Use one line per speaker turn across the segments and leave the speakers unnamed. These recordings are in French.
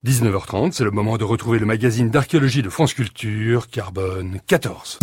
19h30, c'est le moment de retrouver le magazine d'archéologie de France Culture, Carbone 14.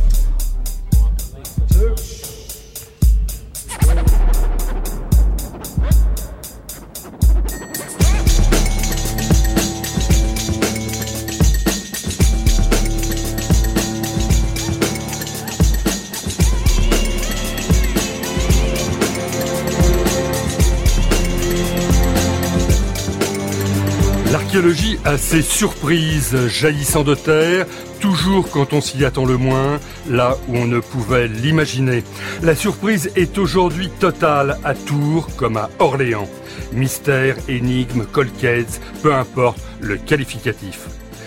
L'archéologie a ses surprises jaillissant de terre, toujours quand on s'y attend le moins, là où on ne pouvait l'imaginer. La surprise est aujourd'hui totale à Tours comme à Orléans. Mystère, énigme, cold case, peu importe le qualificatif.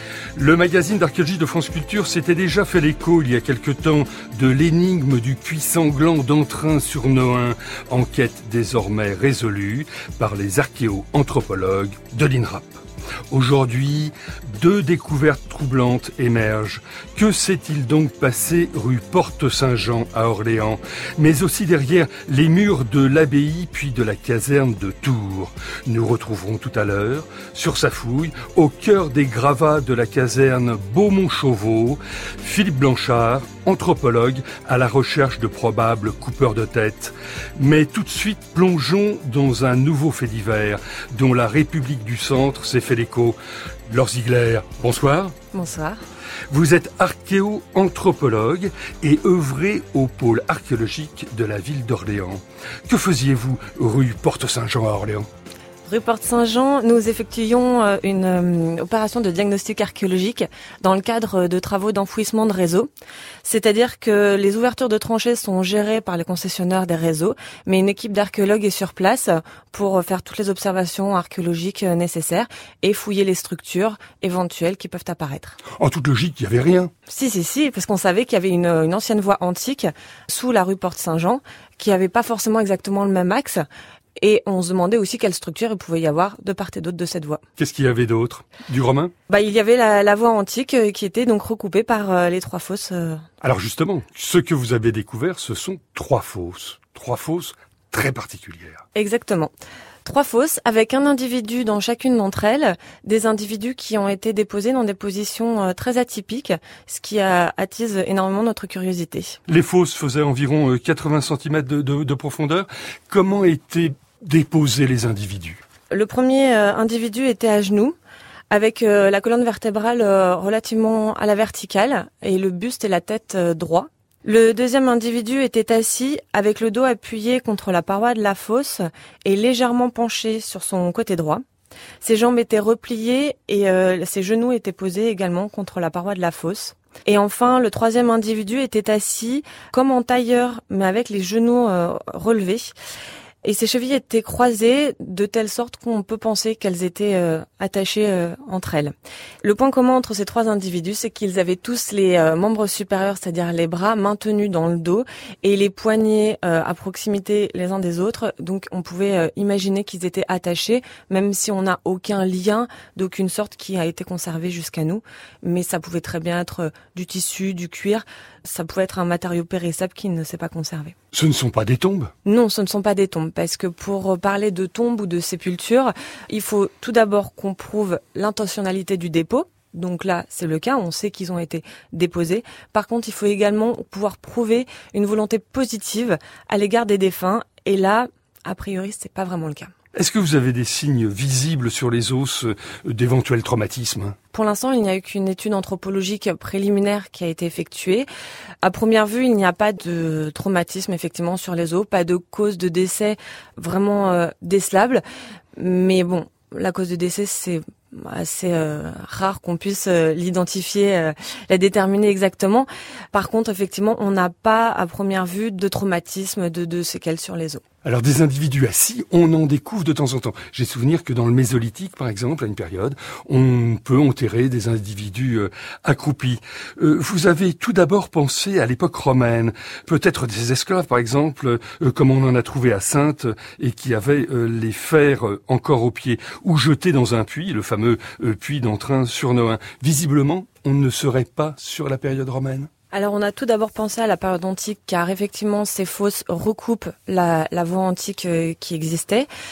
Le magazine d'archéologie de France Culture s'était déjà fait l'écho il y a quelque temps de l'énigme du puits sanglant d'Entrain sur Nohain, enquête désormais résolue par les archéo-anthropologues de l'INRAP. Aujourd'hui, deux découvertes troublantes émergent. Que s'est-il donc passé rue Porte-Saint-Jean à Orléans, mais aussi derrière les murs de l'abbaye puis de la caserne de Tours? Nous retrouverons tout à l'heure, sur sa fouille, au cœur des gravats de la caserne Beaumont-Chauveau, Philippe Blanchard, anthropologue à la recherche de probables coupeurs de tête. Mais tout de suite, plongeons dans un nouveau fait divers dont la République du Centre s'est fait l'écho. Laure Ziegler, bonsoir.
Bonsoir.
Vous êtes archéo-anthropologue et œuvrez au pôle archéologique de la ville d'Orléans. Que faisiez-vous rue Porte-Saint-Jean à Orléans ?
Rue Porte-Saint-Jean, nous effectuions une opération de diagnostic archéologique dans le cadre de travaux d'enfouissement de réseaux. C'est-à-dire que les ouvertures de tranchées sont gérées par les concessionnaires des réseaux, mais une équipe d'archéologues est sur place pour faire toutes les observations archéologiques nécessaires et fouiller les structures éventuelles qui peuvent apparaître.
En toute logique, il n'y avait rien.
Si, parce qu'on savait qu'il y avait une ancienne voie antique sous la rue Porte-Saint-Jean qui avait pas forcément exactement le même axe. Et on se demandait aussi quelle structure il pouvait y avoir de part et d'autre de cette voie.
Qu'est-ce qu'il y avait d'autre ? Du romain ?
Il y avait la voie antique qui était donc recoupée par les trois fosses.
Alors justement, ce que vous avez découvert, ce sont trois fosses. Trois fosses très particulières.
Exactement. Trois fosses avec un individu dans chacune d'entre elles, des individus qui ont été déposés dans des positions très atypiques, ce qui attise énormément notre curiosité.
Les fosses faisaient environ 80 cm de profondeur. Comment étaient déposer les individus?
Le premier individu était à genoux, avec la colonne vertébrale relativement à la verticale et le buste et la tête droits. Le deuxième individu était assis avec le dos appuyé contre la paroi de la fosse et légèrement penché sur son côté droit. Ses jambes étaient repliées et ses genoux étaient posés également contre la paroi de la fosse. Et enfin, le troisième individu était assis comme en tailleur, mais avec les genoux relevés. Et ses chevilles étaient croisées de telle sorte qu'on peut penser qu'elles étaient attachées entre elles. Le point commun entre ces trois individus, c'est qu'ils avaient tous les membres supérieurs, c'est-à-dire les bras maintenus dans le dos et les poignets à proximité les uns des autres. Donc on pouvait imaginer qu'ils étaient attachés, même si on n'a aucun lien d'aucune sorte qui a été conservé jusqu'à nous. Mais ça pouvait très bien être du tissu, du cuir. Ça pouvait être un matériau périssable qui ne s'est pas conservé.
Ce ne sont pas des tombes ?
Non, ce ne sont pas des tombes, parce que pour parler de tombes ou de sépultures, il faut tout d'abord qu'on prouve l'intentionnalité du dépôt. Donc là, c'est le cas, on sait qu'ils ont été déposés. Par contre, il faut également pouvoir prouver une volonté positive à l'égard des défunts. Et là, a priori, c'est pas vraiment le cas.
Est-ce que vous avez des signes visibles sur les os d'éventuels traumatismes ?
Pour l'instant, il n'y a eu qu'une étude anthropologique préliminaire qui a été effectuée. À première vue, il n'y a pas de traumatisme effectivement sur les os, pas de cause de décès vraiment décelable. Mais bon, la cause de décès, c'est assez rare qu'on puisse l'identifier, la déterminer exactement. Par contre, effectivement, on n'a pas à première vue de traumatisme, de séquelles sur les os.
Alors des individus assis, on en découvre de temps en temps. J'ai souvenir que dans le Mésolithique, par exemple, à une période, on peut enterrer des individus accroupis. Vous avez tout d'abord pensé à l'époque romaine, peut-être des esclaves, par exemple, comme on en a trouvé à Saintes, et qui avaient les fers encore aux pieds, ou jetés dans un puits, le fameux puits d'Entrain sur Nohain. Visiblement, on ne serait pas sur la période romaine.
Alors on a tout d'abord pensé à la période antique, car effectivement ces fosses recoupent la voie antique qui existait.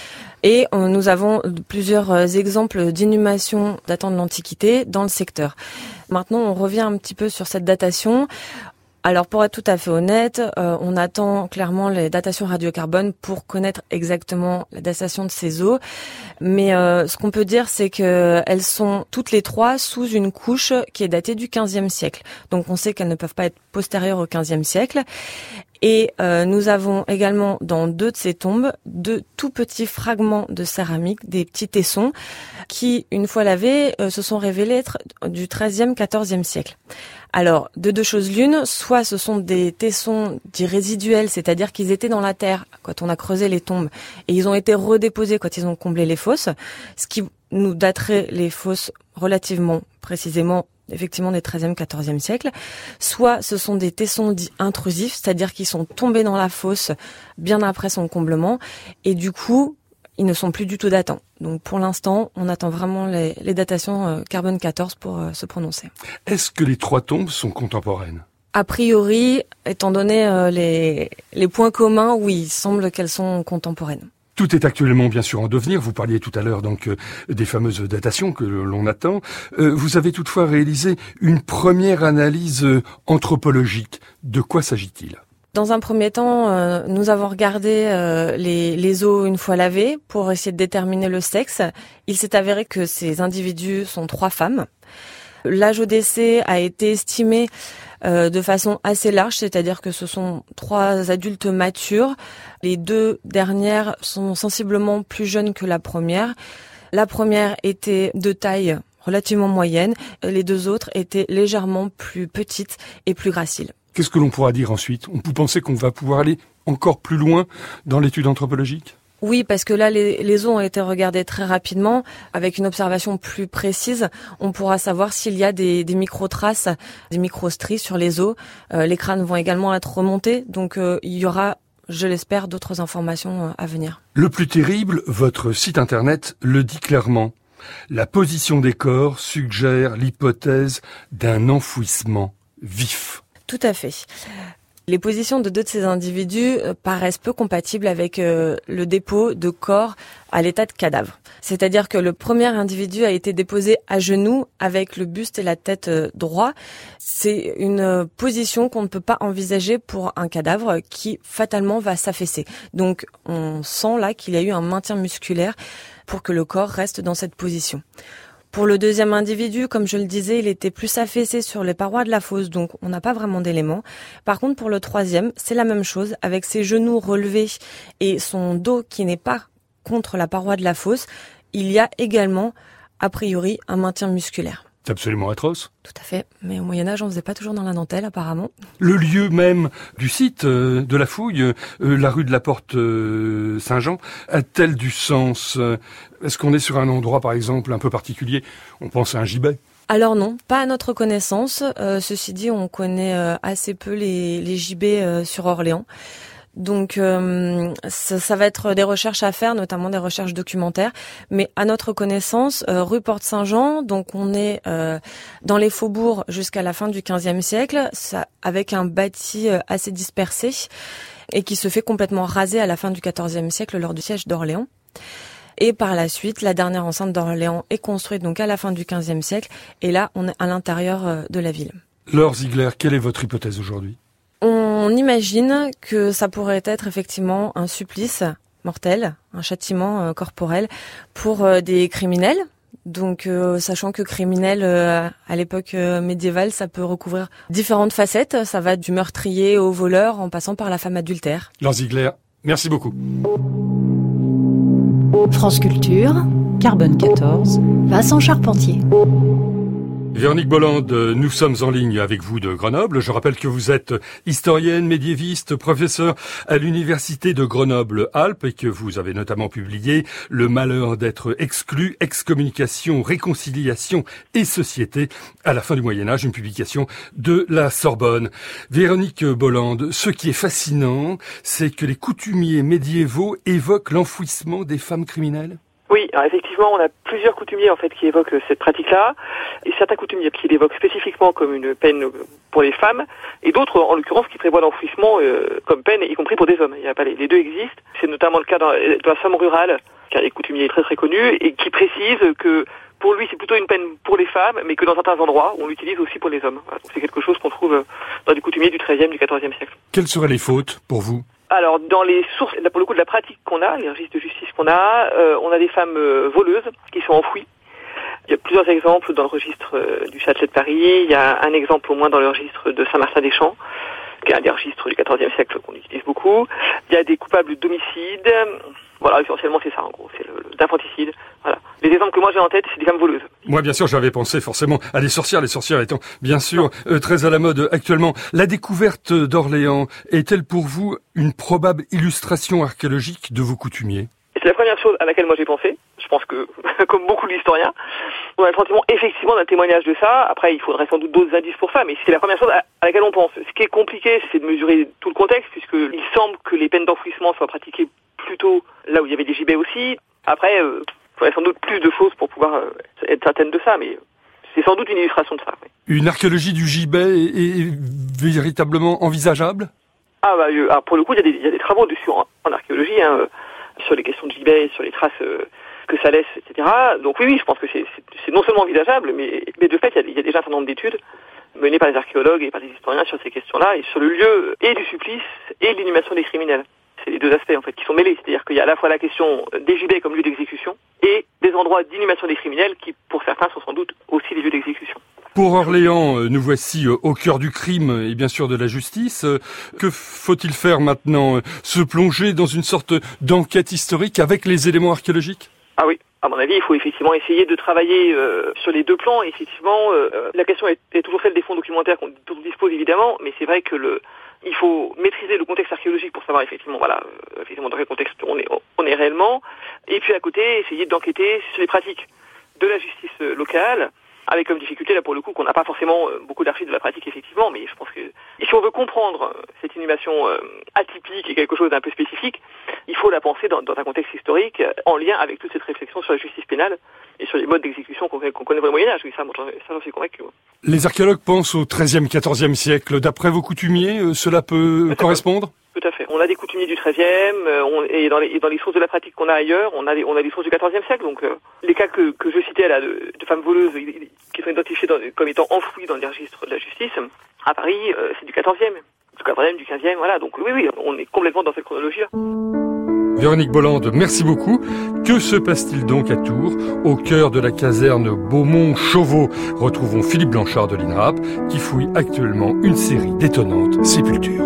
Et nous avons plusieurs exemples d'inhumations datant de l'Antiquité dans le secteur. Maintenant, on revient un petit peu sur cette datation. Alors, pour être tout à fait honnête, on attend clairement les datations radiocarbone pour connaître exactement la datation de ces eaux. Mais ce qu'on peut dire, c'est qu'elles sont toutes les trois sous une couche qui est datée du XVe siècle. Donc, on sait qu'elles ne peuvent pas être postérieures au XVe siècle. Et nous avons également dans 2 de ces tombes 2 tout petits fragments de céramique, des petits tessons, qui, une fois lavés, se sont révélés être du XIIIe, XIVe siècle. Alors, de 2 choses l'une, soit ce sont des tessons dits résiduels, c'est-à-dire qu'ils étaient dans la terre quand on a creusé les tombes, et ils ont été redéposés quand ils ont comblé les fosses, ce qui nous daterait les fosses relativement précisément effectivement des XIIIe, XIVe siècle, soit ce sont des tessons dits intrusifs, c'est-à-dire qu'ils sont tombés dans la fosse bien après son comblement, et du coup, ils ne sont plus du tout datants. Donc pour l'instant, on attend vraiment les datations carbone 14 pour se prononcer.
Est-ce que les 3 tombes sont contemporaines ?
A priori, étant donné les points communs, oui, il semble qu'elles sont contemporaines.
Tout est actuellement bien sûr en devenir. Vous parliez tout à l'heure donc des fameuses datations que l'on attend. Vous avez toutefois réalisé une première analyse anthropologique. De quoi s'agit-il ?
Dans un premier temps, nous avons regardé les os une fois lavés pour essayer de déterminer le sexe. Il s'est avéré que ces individus sont 3 femmes. L'âge au décès a été estimé de façon assez large, c'est-à-dire que ce sont 3 adultes matures. Les 2 dernières sont sensiblement plus jeunes que la première. La première était de taille relativement moyenne. Les 2 autres étaient légèrement plus petites et plus graciles.
Qu'est-ce que l'on pourra dire ensuite ? Vous pensez qu'on va pouvoir aller encore plus loin dans l'étude anthropologique ?
Oui, parce que là, les os ont été regardés très rapidement. Avec une observation plus précise, on pourra savoir s'il y a des micro-traces, des micro-stries sur les os. Les crânes vont également être remontés, donc il y aura, je l'espère, d'autres informations à venir.
Le plus terrible, votre site internet le dit clairement. La position des corps suggère l'hypothèse d'un enfouissement vif.
Tout à fait. Les positions de 2 de ces individus paraissent peu compatibles avec le dépôt de corps à l'état de cadavre. C'est-à-dire que le premier individu a été déposé à genoux avec le buste et la tête droit. C'est une position qu'on ne peut pas envisager pour un cadavre qui fatalement va s'affaisser. Donc on sent là qu'il y a eu un maintien musculaire pour que le corps reste dans cette position. Pour le deuxième individu, comme je le disais, il était plus affaissé sur les parois de la fosse, donc on n'a pas vraiment d'éléments. Par contre, pour le troisième, c'est la même chose, avec ses genoux relevés et son dos qui n'est pas contre la paroi de la fosse, il y a également, a priori, un maintien musculaire.
C'est absolument atroce.
Tout à fait, mais au Moyen-Âge, on faisait pas toujours dans la dentelle, apparemment.
Le lieu même du site de la fouille, la rue de la Porte Saint-Jean, a-t-elle du sens ? Est-ce qu'on est sur un endroit, par exemple, un peu particulier ? On pense à un gibet.
Alors non, pas à notre connaissance. Ceci dit, on connaît assez peu les gibets sur Orléans. Donc ça va être des recherches à faire, notamment des recherches documentaires. Mais à notre connaissance, rue Porte-Saint-Jean, donc on est dans les faubourgs jusqu'à la fin du XVe siècle, ça, avec un bâti assez dispersé et qui se fait complètement raser à la fin du XIVe siècle lors du siège d'Orléans. Et par la suite, la dernière enceinte d'Orléans est construite donc à la fin du XVe siècle. Et là, on est à l'intérieur de la ville.
Laure Ziegler, quelle est votre hypothèse aujourd'hui ?
On imagine que ça pourrait être effectivement un supplice mortel, un châtiment corporel pour des criminels. Donc, sachant que criminel, à l'époque médiévale, ça peut recouvrir différentes facettes. Ça va du meurtrier au voleur en passant par la femme adultère.
Laure Ziegler, merci beaucoup.
France Culture, Carbone 14, Vincent Charpentier.
Véronique Bolland, nous sommes en ligne avec vous de Grenoble. Je rappelle que vous êtes historienne, médiéviste, professeure à l'université de Grenoble-Alpes et que vous avez notamment publié Le malheur d'être exclu, excommunication, réconciliation et société à la fin du Moyen-Âge, une publication de la Sorbonne. Véronique Bolland, ce qui est fascinant, c'est que les coutumiers médiévaux évoquent l'enfouissement des femmes criminelles.
Oui, alors effectivement, on a plusieurs coutumiers en fait qui évoquent cette pratique-là, et certains coutumiers qui l'évoquent spécifiquement comme une peine pour les femmes, et d'autres, en l'occurrence, qui prévoient l'enfouissement comme peine, y compris pour des hommes. Il y a pas les deux existent. C'est notamment le cas dans la Somme rurale, qui est un des coutumiers très très connu, et qui précise que pour lui c'est plutôt une peine pour les femmes, mais que dans certains endroits on l'utilise aussi pour les hommes. Voilà, donc c'est quelque chose qu'on trouve dans des coutumiers du XIIIe, du XIVe siècle.
Quelles seraient les fautes pour vous ?
Alors, dans les sources, là, pour le coup, de la pratique qu'on a, les registres de justice qu'on a, on a des femmes voleuses qui sont enfouies. Il y a plusieurs exemples dans le registre du Châtelet de Paris. Il y a un exemple au moins dans le registre de Saint-Martin-des-Champs, qui est un des registres du XIVe siècle qu'on utilise beaucoup. Il y a des coupables d'homicide. Voilà, essentiellement c'est ça en gros, c'est d'infanticide. Voilà. Les exemples que moi j'ai en tête, c'est des femmes voleuses.
Moi bien sûr j'avais pensé forcément à les sorcières étant bien sûr très à la mode actuellement. La découverte d'Orléans est-elle pour vous une probable illustration archéologique de vos coutumiers ?
C'est la première chose à laquelle moi j'ai pensé. Je pense que, comme beaucoup d'historiens, on a le sentiment effectivement d'un témoignage de ça. Après, il faudrait sans doute d'autres indices pour ça, mais c'est la première chose à laquelle on pense. Ce qui est compliqué, c'est de mesurer tout le contexte, puisqu'il semble que les peines d'enfouissement soient pratiquées plutôt là où il y avait des gibets aussi. Après, il faudrait sans doute plus de choses pour pouvoir être certaine de ça, mais c'est sans doute une illustration de ça. Oui.
Une archéologie du gibet est véritablement envisageable ?
Alors pour le coup, il y a des travaux dessus en archéologie, sur les questions de gibet, sur les traces que ça laisse, etc. Donc oui, je pense que c'est non seulement envisageable, mais de fait, il y a déjà un certain nombre d'études menées par les archéologues et par les historiens sur ces questions-là, et sur le lieu et du supplice et de l'inhumation des criminels. C'est les deux aspects en fait qui sont mêlés, c'est-à-dire qu'il y a à la fois la question des gibets comme lieu d'exécution et des endroits d'inhumation des criminels qui, pour certains, sont sans doute aussi des lieux d'exécution.
Pour Orléans, nous voici au cœur du crime et bien sûr de la justice. Que faut-il faire maintenant ? Se plonger dans une sorte d'enquête historique avec les éléments archéologiques ?
Ah oui, à mon avis, il faut effectivement essayer de travailler sur les deux plans. Effectivement, la question est toujours celle des fonds documentaires qu'on dispose évidemment, mais c'est vrai que il faut maîtriser le contexte archéologique pour savoir effectivement dans quel contexte on est réellement. Et puis à côté, essayer d'enquêter sur les pratiques de la justice locale, avec comme difficulté là pour le coup qu'on n'a pas forcément beaucoup d'archives de la pratique effectivement, mais je pense que si on veut comprendre cette inhumation atypique et quelque chose d'un peu spécifique, il faut la penser dans un contexte historique en lien avec toute cette réflexion sur la justice pénale et sur les modes d'exécution qu'on connaît au Moyen-Âge. Oui, ça j'en suis convaincu.
Les archéologues pensent au XIIIe, XIVe siècle. D'après vos coutumiers, cela peut correspondre ?
Tout à fait. On a des coutumiers du XIIIe, et dans les sources de la pratique qu'on a ailleurs, on a des sources du XIVe siècle. Donc les cas que je citais là de femmes voleuses qui sont identifiées comme étant enfouies dans les registres de la justice, à Paris, c'est du XIVe, du XVe, voilà. Donc oui, on est complètement dans cette chronologie-là.
Véronique Bolland, merci beaucoup. Que se passe-t-il donc à Tours, au cœur de la caserne Beaumont-Chauveau ? Retrouvons Philippe Blanchard de l'INRAP qui fouille actuellement une série d'étonnantes sépultures.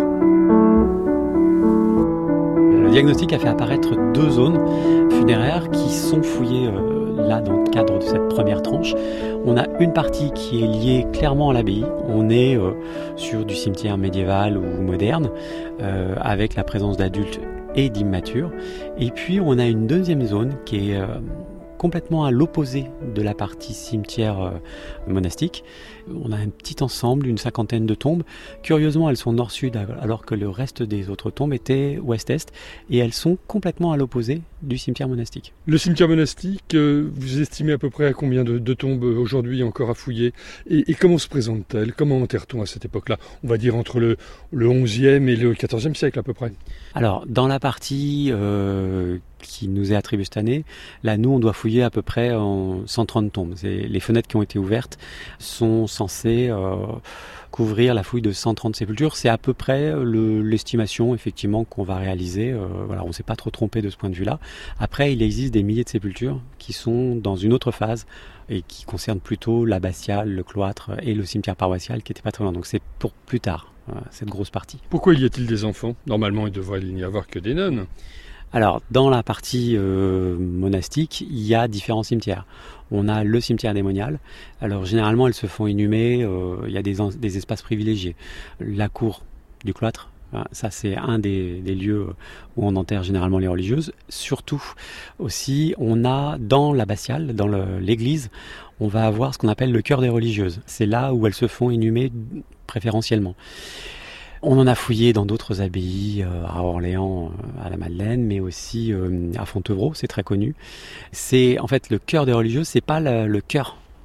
Le diagnostic a fait apparaître 2 zones funéraires qui sont fouillées là dans le cadre de cette première tranche. On a une partie qui est liée clairement à l'abbaye. On est sur du cimetière médiéval ou moderne avec la présence d'adultes et d'immatures. Et puis on a une deuxième zone qui est complètement à l'opposé de la partie cimetière monastique. On a un petit ensemble, une 50aine de tombes. Curieusement, elles sont nord-sud, alors que le reste des autres tombes étaient ouest-est, et elles sont complètement à l'opposé du cimetière monastique.
Le cimetière monastique, vous estimez à peu près à combien de tombes aujourd'hui encore à fouiller ? Et comment se présentent-elles ? Comment enterre-t-on à cette époque-là ? On va dire entre le 11e et le 14e siècle à peu près.
Alors, dans la partie qui nous est attribuée cette année, là, nous, on doit fouiller à peu près en 130 tombes. Les fenêtres qui ont été ouvertes sont censées couvrir la fouille de 130 sépultures. C'est à peu près l'estimation, effectivement, qu'on va réaliser. Voilà, on ne s'est pas trop trompé de ce point de vue-là. Après, il existe des milliers de sépultures qui sont dans une autre phase et qui concernent plutôt l'abbatiale, le cloître et le cimetière paroissial qui n'était pas très loin. Donc c'est pour plus tard, cette grosse partie.
Pourquoi y a-t-il des enfants ? Normalement, il devrait n'y avoir que des nonnes.
Alors, dans la partie monastique, il y a différents cimetières. On a le cimetière démonial. Alors, généralement, elles se font inhumer. Il y a des espaces privilégiés. La cour du cloître, ça, c'est un des lieux où on enterre généralement les religieuses. Surtout, aussi, on a dans l'abbatiale, dans l'église, on va avoir ce qu'on appelle le chœur des religieuses. C'est là où elles se font inhumer préférentiellement. On en a fouillé dans d'autres abbayes, à Orléans, à la Madeleine, mais aussi à Fontevraud, c'est très connu. C'est en fait le chœur des religieuses, c'est pas le chœur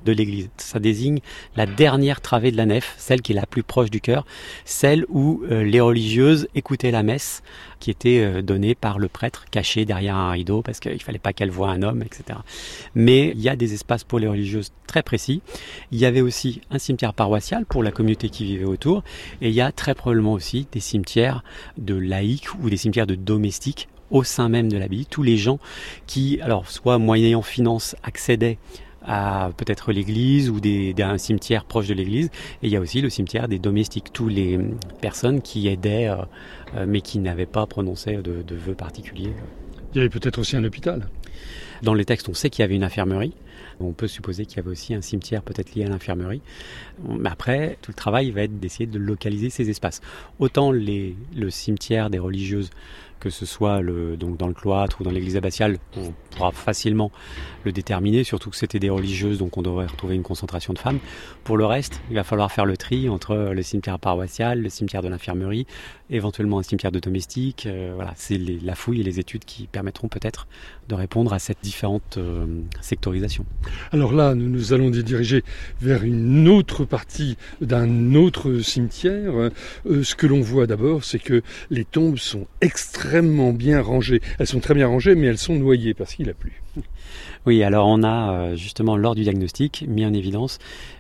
de l'église. Ça désigne la dernière travée de la nef, celle qui est la plus proche du chœur, celle où les religieuses écoutaient la messe qui était donnée par le prêtre caché derrière un rideau parce qu'il ne fallait pas qu'elle voie un homme, etc. Mais il y a des espaces pour les religieuses très précis. Il y avait aussi un cimetière paroissial pour la communauté qui vivait autour et il y a très probablement aussi des cimetières de laïcs ou des cimetières de domestiques au sein même de l'abbaye. Tous les gens qui, alors soit moyennant finance, accédaient à peut-être l'église ou un cimetière proche de l'église. Et il y a aussi le cimetière des domestiques, tous les personnes qui aidaient mais qui n'avaient pas prononcé de vœux particuliers.
Il y avait peut-être aussi un hôpital.
Dans les textes, on sait qu'il y avait une infirmerie. On peut supposer qu'il y avait aussi un cimetière peut-être lié à l'infirmerie. Mais après, tout le travail va être d'essayer de localiser ces espaces. Autant le cimetière des religieuses, que ce soit donc dans le cloître ou dans l'église abbatiale, on pourra facilement le déterminer, surtout que c'était des religieuses, donc on devrait retrouver une concentration de femmes. Pour le reste, il va falloir faire le tri entre le cimetière paroissial, le cimetière de l'infirmerie, éventuellement un cimetière de domestique. Voilà, c'est la fouille et les études qui permettront peut-être de répondre à cette différente sectorisation.
Alors là, nous allons nous diriger vers une autre partie d'un autre cimetière. Ce que l'on voit d'abord, c'est que les tombes sont extrêmement bien rangées. Elles sont très bien rangées, mais elles sont noyées parce qu'il a plu.
Oui, alors on a justement lors du diagnostic mis en évidence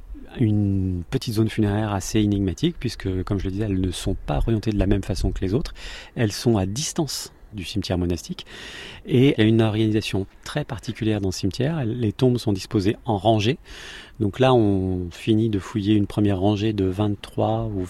une petite zone funéraire assez énigmatique puisque, comme je le disais, elles ne sont pas orientées de la même façon que les autres. Elles sont à distance du cimetière monastique et il y a une organisation très particulière dans ce cimetière. Les tombes sont disposées en rangées. Donc là, on finit de fouiller une première rangée de 23 ou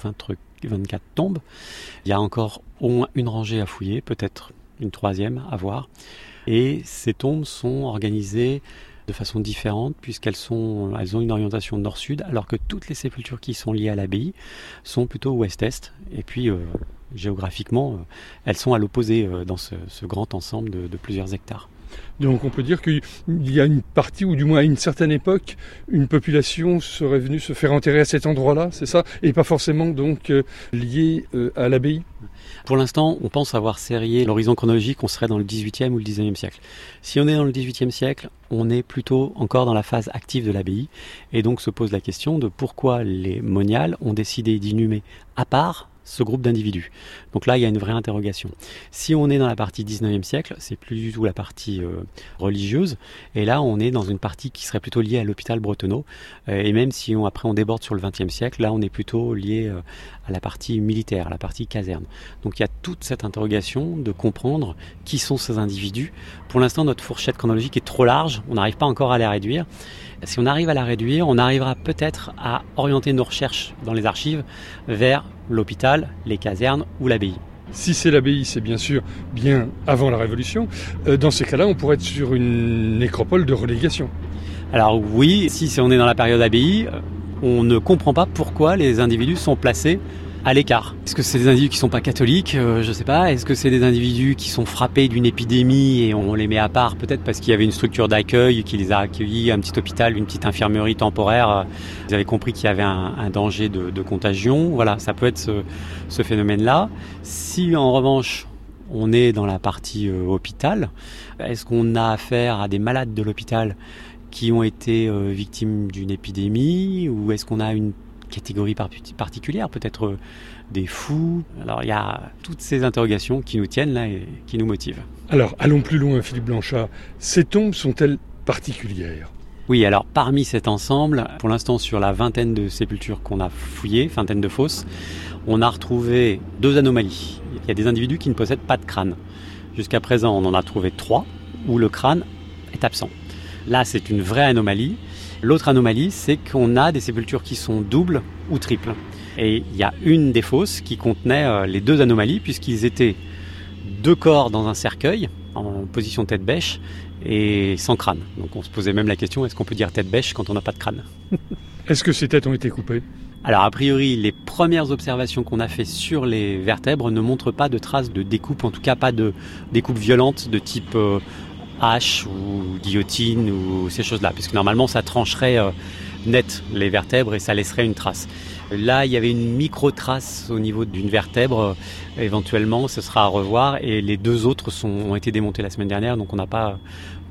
24 tombes. Il y a encore au moins une rangée à fouiller, peut-être une troisième à voir. Et ces tombes sont organisées de façon différente puisqu'elles ont une orientation nord-sud alors que toutes les sépultures qui sont liées à l'abbaye sont plutôt ouest-est. Et puis géographiquement, elles sont à l'opposé dans ce grand ensemble de plusieurs hectares.
Donc on peut dire qu'il y a une partie, ou du moins à une certaine époque, une population serait venue se faire enterrer à cet endroit-là, c'est ça? Et pas forcément donc liée à l'abbaye?
Pour l'instant, on pense avoir serré l'horizon chronologique, on serait dans le 18e ou le 19e siècle. Si on est dans le 18e siècle, on est plutôt encore dans la phase active de l'abbaye, et donc se pose la question de pourquoi les moniales ont décidé d'inhumer à part ce groupe d'individus. Donc là, il y a une vraie interrogation. Si on est dans la partie 19e siècle, c'est plus du tout la partie religieuse, et là, on est dans une partie qui serait plutôt liée à l'hôpital Bretonneau, et même si après on déborde sur le 20e siècle, là, on est plutôt lié à la partie militaire, à la partie caserne. Donc il y a toute cette interrogation de comprendre qui sont ces individus. Pour l'instant, notre fourchette chronologique est trop large, on n'arrive pas encore à la réduire. Si on arrive à la réduire, on arrivera peut-être à orienter nos recherches dans les archives vers l'hôpital, les casernes ou l'abbaye.
Si c'est l'abbaye, c'est bien sûr bien avant la Révolution. Dans ces cas-là, on pourrait être sur une nécropole de relégation. Alors
oui, si on est dans la période abbaye, on ne comprend pas pourquoi les individus sont placés à l'écart. Est-ce que c'est des individus qui ne sont pas catholiques? Je ne sais pas. Est-ce que c'est des individus qui sont frappés d'une épidémie et on les met à part? Peut-être parce qu'il y avait une structure d'accueil qui les a accueillis, un petit hôpital, une petite infirmerie temporaire. Ils avaient compris qu'il y avait un danger de contagion. Voilà, ça peut être ce phénomène-là. Si en revanche on est dans la partie hôpital, est-ce qu'on a affaire à des malades de l'hôpital qui ont été victimes d'une épidémie ou est-ce qu'on a une catégorie particulière, peut-être des fous? Alors il y a toutes ces interrogations qui nous tiennent là et qui nous motivent. Alors allons plus loin, Philippe Blanchard. Ces tombes sont-elles particulières? Oui, alors parmi cet ensemble, pour l'instant sur la vingtaine de sépultures qu'on a fouillées, vingtaine de fosses, on a retrouvé 2 anomalies. Il y a des individus qui ne possèdent pas de crâne. Jusqu'à présent, on en a trouvé 3 où le crâne est absent. Là, c'est une vraie anomalie. L'autre anomalie, c'est qu'on a des sépultures qui sont doubles ou triples. Et il y a une des fosses qui contenait les 2 anomalies, puisqu'ils étaient 2 corps dans un cercueil, en position tête bêche, et sans crâne. Donc on se posait même la question, est-ce qu'on peut dire tête bêche quand on n'a pas de crâne? Est-ce que ces têtes ont été coupées? Alors a priori, les premières observations qu'on a fait sur les vertèbres ne montrent pas de traces de découpe, en tout cas pas de découpe violente de type hache ou guillotine ou ces choses-là, puisque normalement ça trancherait net les vertèbres et ça laisserait une trace. Là, il y avait une micro-trace au niveau d'une vertèbre, éventuellement ce sera à revoir, et les 2 autres ont été démontés la semaine dernière, donc on n'a pas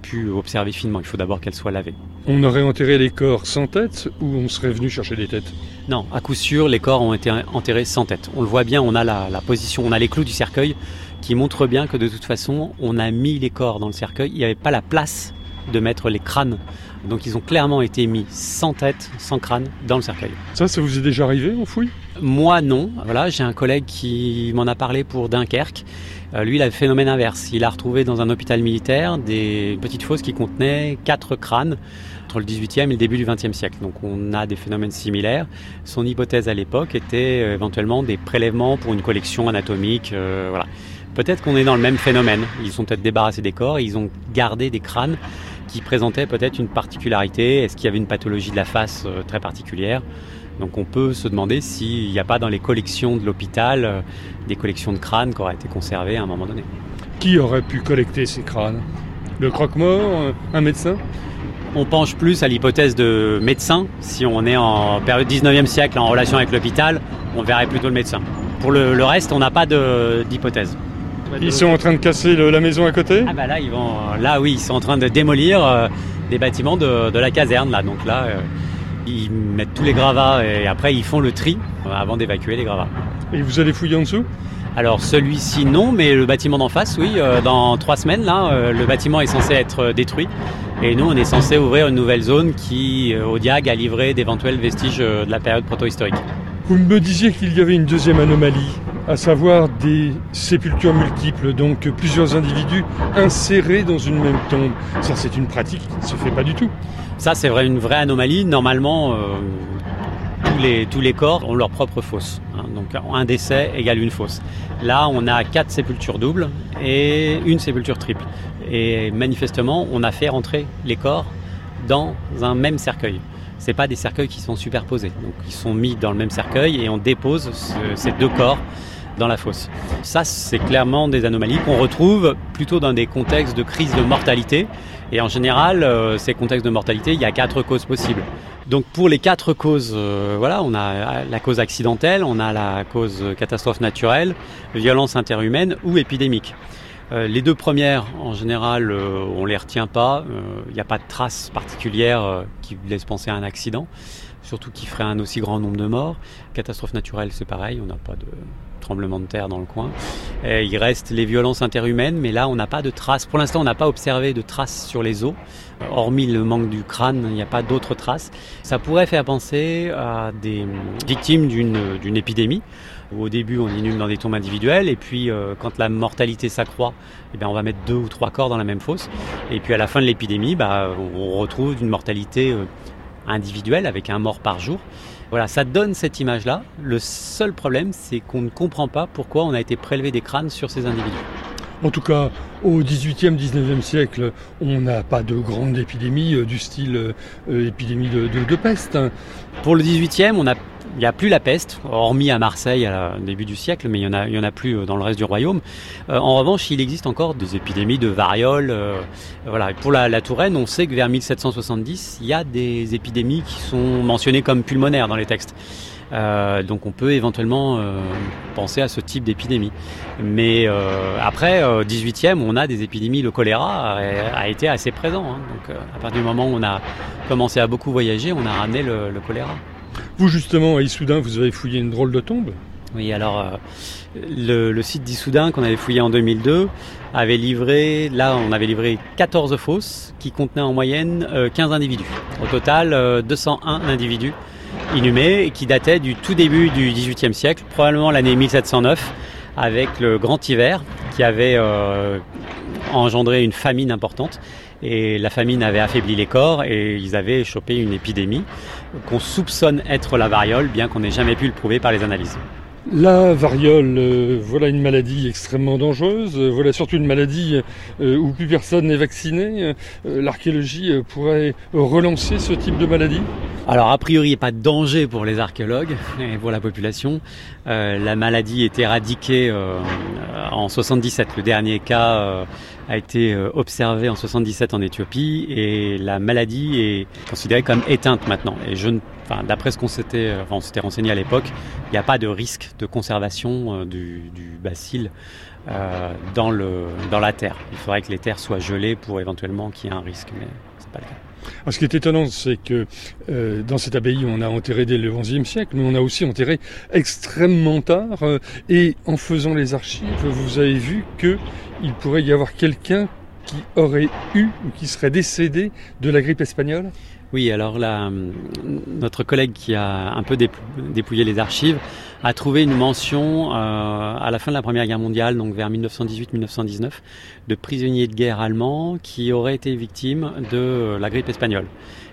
pu observer finement. Il faut d'abord qu'elle soit lavée.
On aurait enterré les corps sans tête ou on serait venu chercher des têtes?
Non, à coup sûr, les corps ont été enterrés sans tête. On le voit bien, on a la position, on a les clous du cercueil qui montrent bien que de toute façon, on a mis les corps dans le cercueil. Il n'y avait pas la place de mettre les crânes. Donc ils ont clairement été mis sans tête, sans crâne, dans le cercueil.
Ça vous est déjà arrivé en fouille?
Moi non. Voilà, j'ai un collègue qui m'en a parlé pour Dunkerque. Lui, il a le phénomène inverse. Il a retrouvé dans un hôpital militaire des petites fosses qui contenaient 4 crânes entre le 18e et le début du 20e siècle. Donc on a des phénomènes similaires. Son hypothèse à l'époque était éventuellement des prélèvements pour une collection anatomique. Voilà. Peut-être qu'on est dans le même phénomène. Ils sont peut-être débarrassés des corps et ils ont gardé des crânes qui présentaient peut-être une particularité. Est-ce qu'il y avait une pathologie de la face très particulière? Donc on peut se demander s'il n'y a pas dans les collections de l'hôpital des collections de crânes qui auraient été conservées à un moment donné.
Qui aurait pu collecter ces crânes? Le croque-mort? Un médecin?
On penche plus à l'hypothèse de médecin. Si on est en période 19e siècle en relation avec l'hôpital, on verrait plutôt le médecin. Pour le reste, on n'a pas d'hypothèse.
Ils sont en train de casser la maison à côté?
Ah bah là, ils sont en train de démolir des bâtiments de la caserne. Là. Donc là, ils mettent tous les gravats et après ils font le tri avant d'évacuer les gravats.
Et vous allez fouiller en dessous?
Alors celui-ci non, mais le bâtiment d'en face, oui. Dans 3 semaines, là, le bâtiment est censé être détruit. Et nous, on est censé ouvrir une nouvelle zone qui, au Diag, a livré d'éventuels vestiges de la période proto-historique.
Vous me disiez qu'il y avait une deuxième anomalie, à savoir des sépultures multiples, donc plusieurs individus insérés dans une même tombe. Ça, c'est une pratique qui ne se fait pas du tout.
Ça, c'est une vraie anomalie. Normalement, tous les corps ont leur propre fosse. Donc un décès égale une fosse. Là, on a 4 sépultures doubles et une sépulture triple. Et manifestement, on a fait rentrer les corps dans un même cercueil. C'est pas des cercueils qui sont superposés. Donc ils sont mis dans le même cercueil et on dépose ces 2 corps dans la fosse. Ça, c'est clairement des anomalies qu'on retrouve plutôt dans des contextes de crise de mortalité. Et en général, ces contextes de mortalité, il y a 4 causes possibles. Donc pour les 4 causes, on a la cause accidentelle, on a la cause catastrophe naturelle, violence interhumaine ou épidémique. Les 2 premières, en général, on les retient pas. Il n'y a pas de traces particulières qui laissent penser à un accident, surtout qui ferait un aussi grand nombre de morts. Catastrophe naturelle, c'est pareil, on n'a pas de tremblement de terre dans le coin. Il reste les violences interhumaines, mais là, on n'a pas de traces. Pour l'instant, on n'a pas observé de traces sur les os. Hormis le manque du crâne, il n'y a pas d'autres traces. Ça pourrait faire penser à des victimes d'une épidémie. Au début, on inhume dans des tombes individuelles, et puis quand la mortalité s'accroît, on va mettre 2 ou 3 corps dans la même fosse. Et puis à la fin de l'épidémie, on retrouve une mortalité individuelle avec un mort par jour. Voilà, ça donne cette image-là. Le seul problème, c'est qu'on ne comprend pas pourquoi on a été prélevé des crânes sur ces individus.
En tout cas, au XVIIIe, XIXe siècle, on n'a pas de grande épidémie du style épidémie de peste.
Pour le XVIIIe, il n'y a plus la peste, hormis à Marseille au début du siècle, mais il y en a plus dans le reste du royaume. En revanche, il existe encore des épidémies de variole. Voilà. Pour la Touraine, on sait que vers 1770, il y a des épidémies qui sont mentionnées comme pulmonaires dans les textes. Donc on peut éventuellement penser à ce type d'épidémie. Mais après, au 18e, on a des épidémies. Le choléra a été assez présent. Donc à partir du moment où on a commencé à beaucoup voyager, on a ramené le choléra.
Vous justement, à Issoudun, vous avez fouillé une drôle de tombe?
Oui, alors le site d'Issoudun qu'on avait fouillé en 2002 on avait livré 14 fosses qui contenaient en moyenne 15 individus. Au total, 201 individus inhumés et qui dataient du tout début du XVIIIe siècle, probablement l'année 1709, avec le grand hiver qui avait engendré une famine importante. Et la famine avait affaibli les corps et ils avaient chopé une épidémie qu'on soupçonne être la variole, bien qu'on n'ait jamais pu le prouver par les analyses.
La variole, voilà une maladie extrêmement dangereuse, voilà surtout une maladie où plus personne n'est vacciné. L'archéologie pourrait relancer ce type de maladie?
Alors a priori, il n'y a pas de danger pour les archéologues et pour la population. La maladie est éradiquée en 77. Le dernier cas a été observé en 77 en Éthiopie et la maladie est considérée comme éteinte maintenant. Et d'après ce on s'était renseigné à l'époque, il n'y a pas de risque de conservation du bacille dans la terre. Il faudrait que les terres soient gelées pour éventuellement qu'il y ait un risque, mais c'est pas le cas.
Alors, ce qui est étonnant, c'est que dans cette abbaye, on a enterré dès le XIe siècle, mais on a aussi enterré extrêmement tard. Et en faisant les archives, vous avez vu qu'il pourrait y avoir quelqu'un qui aurait eu ou qui serait décédé de la grippe espagnole.
Oui, alors notre collègue qui a un peu dépouillé les archives a trouvé une mention à la fin de la Première Guerre mondiale, donc vers 1918-1919, de prisonniers de guerre allemands qui auraient été victimes de la grippe espagnole.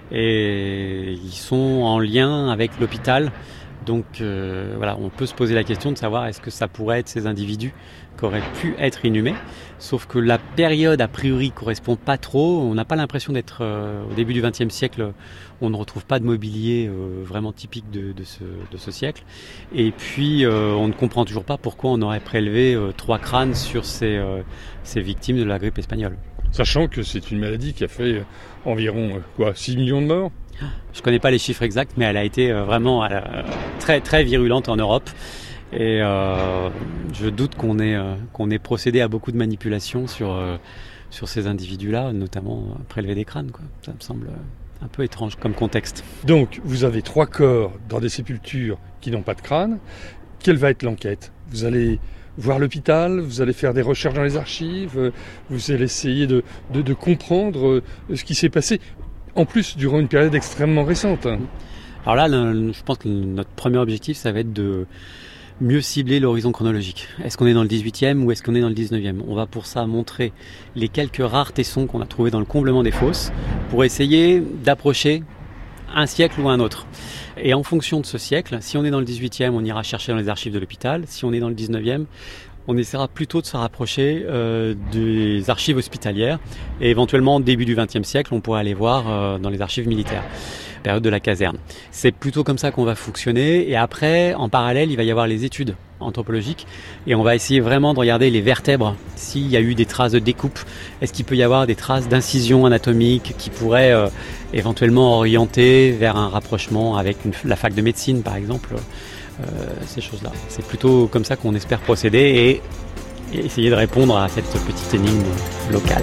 Et ils sont en lien avec l'hôpital. Donc on peut se poser la question de savoir est-ce que ça pourrait être ces individus qui auraient pu être inhumés. Sauf que la période, a priori, correspond pas trop. On n'a pas l'impression d'être au début du XXe siècle. On ne retrouve pas de mobilier vraiment typique de ce siècle. Et puis, on ne comprend toujours pas pourquoi on aurait prélevé 3 crânes sur ces victimes de la grippe espagnole.
Sachant que c'est une maladie qui a fait environ 6 millions de morts.
Je connais pas les chiffres exacts, mais elle a été vraiment très très virulente en Europe. Et je doute qu'on ait procédé à beaucoup de manipulations sur ces individus-là, notamment prélever des crânes, quoi. Ça me semble un peu étrange comme contexte.
Donc, vous avez 3 corps dans des sépultures qui n'ont pas de crâne. Quelle va être l'enquête ? Vous allez voir l'hôpital, vous allez faire des recherches dans les archives, vous allez essayer de comprendre ce qui s'est passé, en plus durant une période extrêmement récente.
Alors là, je pense que notre premier objectif, ça va être de mieux cibler l'horizon chronologique. Est-ce qu'on est dans le 18e ou est-ce qu'on est dans le 19e ? On va pour ça montrer les quelques rares tessons qu'on a trouvés dans le comblement des fosses pour essayer d'approcher un siècle ou un autre. Et en fonction de ce siècle, si on est dans le 18e, on ira chercher dans les archives de l'hôpital. Si on est dans le 19e, on essaiera plutôt de se rapprocher des archives hospitalières. Et éventuellement, début du 20e siècle, on pourrait aller voir dans les archives militaires, période de la caserne. C'est plutôt comme ça qu'on va fonctionner. Et après, en parallèle, il va y avoir les études anthropologiques. Et on va essayer vraiment de regarder les vertèbres. S'il y a eu des traces de découpe, est-ce qu'il peut y avoir des traces d'incision anatomique qui pourraient éventuellement orienter vers un rapprochement avec la fac de médecine, par exemple. Ces choses-là. C'est plutôt comme ça qu'on espère procéder et essayer de répondre à cette petite énigme locale.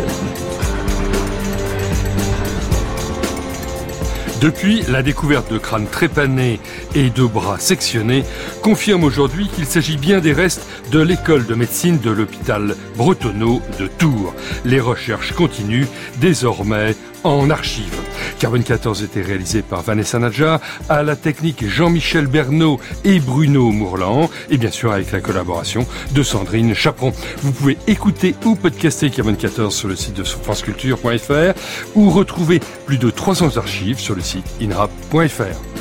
Depuis, la découverte de crânes trépanés et de bras sectionnés confirme aujourd'hui qu'il s'agit bien des restes de l'école de médecine de l'hôpital Bretonneau de Tours. Les recherches continuent désormais en archives. Carbone 14 était réalisé par Vanessa Nadja, à la technique Jean-Michel Bernot et Bruno Mourlan, et bien sûr avec la collaboration de Sandrine Chaperon. Vous pouvez écouter ou podcaster Carbone 14 sur le site de franceculture.fr ou retrouver plus de 300 archives sur le site inrap.fr.